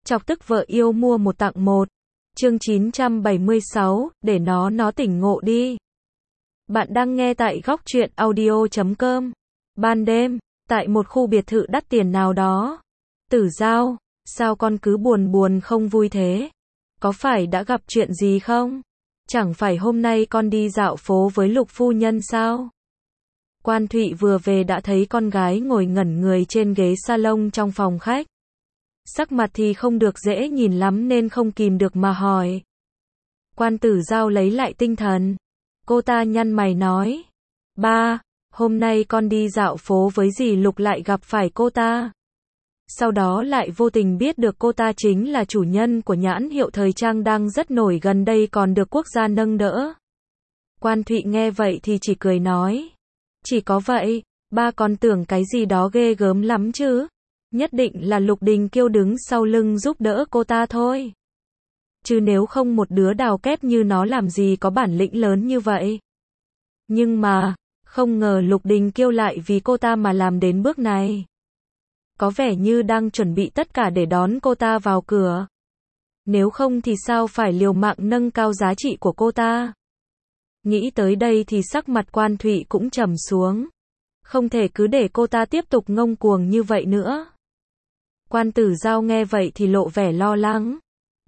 chọc tức vợ yêu mua một tặng một. Chương 976, để nó tỉnh ngộ đi. Bạn đang nghe tại góc truyện audio.com. Ban đêm, tại một khu biệt thự đắt tiền nào đó. Tử Giao, sao con cứ buồn buồn không vui thế? Có phải đã gặp chuyện gì không? Chẳng phải hôm nay con đi dạo phố với Lục phu nhân sao? Quan Thụy vừa về đã thấy con gái ngồi ngẩn người trên ghế salon trong phòng khách. Sắc mặt thì không được dễ nhìn lắm nên không kìm được mà hỏi. Quan Tử Giao lấy lại tinh thần. Cô ta nhăn mày nói. Ba, hôm nay con đi dạo phố với dì Lục lại gặp phải cô ta. Sau đó lại vô tình biết được cô ta chính là chủ nhân của nhãn hiệu thời trang đang rất nổi gần đây còn được quốc gia nâng đỡ. Quan Thụy nghe vậy thì chỉ cười nói. Chỉ có vậy, ba còn tưởng cái gì đó ghê gớm lắm chứ. Nhất định là Lục Đình Kiêu đứng sau lưng giúp đỡ cô ta thôi. Chứ nếu không một đứa đào kép như nó làm gì có bản lĩnh lớn như vậy. Nhưng mà, không ngờ Lục Đình Kiêu lại vì cô ta mà làm đến bước này. Có vẻ như đang chuẩn bị tất cả để đón cô ta vào cửa. Nếu không thì sao phải liều mạng nâng cao giá trị của cô ta. Nghĩ tới đây thì sắc mặt Quan Thụy cũng trầm xuống. Không thể cứ để cô ta tiếp tục ngông cuồng như vậy nữa. Quan Tử Giao nghe vậy thì lộ vẻ lo lắng.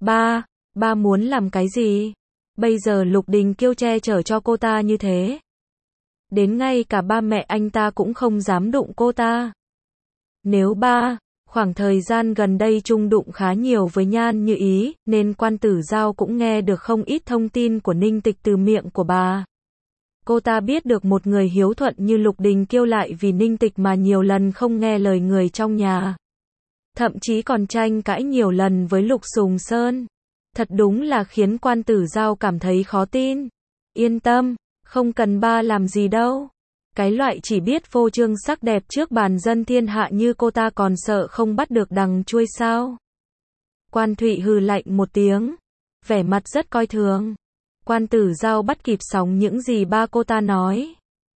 Ba muốn làm cái gì? Bây giờ Lục Đình Kiêu che chở cho cô ta như thế. Đến ngay cả ba mẹ anh ta cũng không dám đụng cô ta. Nếu khoảng thời gian gần đây chung đụng khá nhiều với Nhan Như Ý, nên Quan Tử Giao cũng nghe được không ít thông tin của Ninh Tịch từ miệng của bà. Cô ta biết được một người hiếu thuận như Lục Đình Kiêu lại vì Ninh Tịch mà nhiều lần không nghe lời người trong nhà. Thậm chí còn tranh cãi nhiều lần với Lục Sùng Sơn. Thật đúng là khiến Quan Tử Giao cảm thấy khó tin. Yên tâm, không cần ba làm gì đâu. Cái loại chỉ biết phô trương sắc đẹp trước bàn dân thiên hạ như cô ta còn sợ không bắt được đằng chuôi sao. Quan Thụy hừ lạnh một tiếng. Vẻ mặt rất coi thường. Quan Tử Giao bắt kịp sóng những gì ba cô ta nói.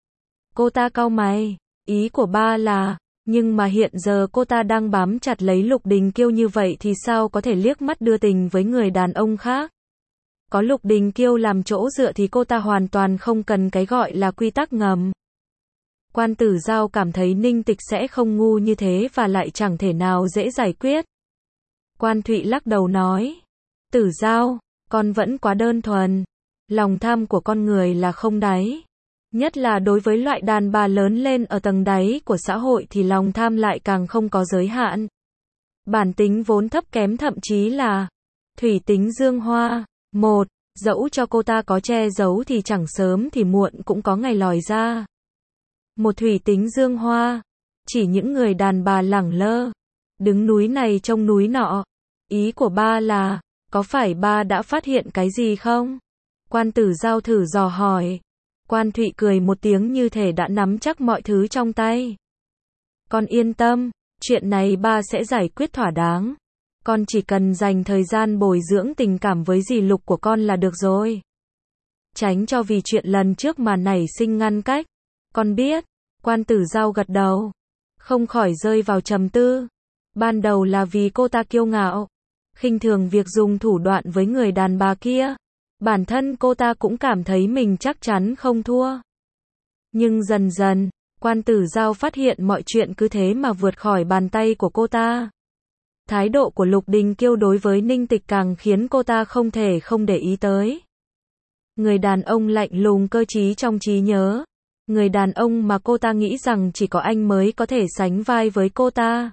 Cô ta cau mày. Ý của ba là, nhưng mà hiện giờ cô ta đang bám chặt lấy Lục Đình Kiêu như vậy thì sao có thể liếc mắt đưa tình với người đàn ông khác. Có Lục Đình Kiêu làm chỗ dựa thì cô ta hoàn toàn không cần cái gọi là quy tắc ngầm. Quan Tử Giao cảm thấy Ninh Tịch sẽ không ngu như thế và lại chẳng thể nào dễ giải quyết. Quan Thụy lắc đầu nói. Tử Giao, con vẫn quá đơn thuần. Lòng tham của con người là không đáy. Nhất là đối với loại đàn bà lớn lên ở tầng đáy của xã hội thì lòng tham lại càng không có giới hạn. Bản tính vốn thấp kém thậm chí là thủy tính dương hoa. Một, dẫu cho cô ta có che giấu thì chẳng sớm thì muộn cũng có ngày lòi ra. Một thủy tính dương hoa. Chỉ những người đàn bà lẳng lơ. Đứng núi này trông núi nọ. Ý của ba là, có phải ba đã phát hiện cái gì không? Quan Tử Giao thử dò hỏi. Quan Thụy cười một tiếng như thể đã nắm chắc mọi thứ trong tay. Con yên tâm, chuyện này ba sẽ giải quyết thỏa đáng. Con chỉ cần dành thời gian bồi dưỡng tình cảm với dì Lục của con là được rồi. Tránh cho vì chuyện lần trước mà nảy sinh ngăn cách. Con biết. Quan Tử Giao gật đầu. Không khỏi rơi vào trầm tư. Ban đầu là vì cô ta kiêu ngạo. Khinh thường việc dùng thủ đoạn với người đàn bà kia. Bản thân cô ta cũng cảm thấy mình chắc chắn không thua. Nhưng dần dần, Quan Tử Giao phát hiện mọi chuyện cứ thế mà vượt khỏi bàn tay của cô ta. Thái độ của Lục Đình Kiêu đối với Ninh Tịch càng khiến cô ta không thể không để ý tới. Người đàn ông lạnh lùng cơ trí trong trí nhớ. Người đàn ông mà cô ta nghĩ rằng chỉ có anh mới có thể sánh vai với cô ta.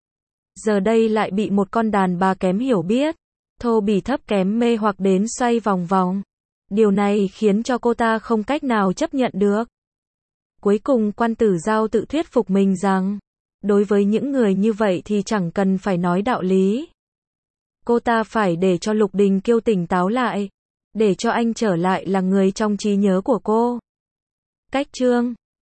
Giờ đây lại bị một con đàn bà kém hiểu biết, thô bỉ thấp kém mê hoặc đến xoay vòng vòng. Điều này khiến cho cô ta không cách nào chấp nhận được. Cuối cùng Quan Tử Giao tự thuyết phục mình rằng, đối với những người như vậy thì chẳng cần phải nói đạo lý. Cô ta phải để cho Lục Đình Kiêu tỉnh táo lại, để cho anh trở lại là người trong trí nhớ của cô. Cách chương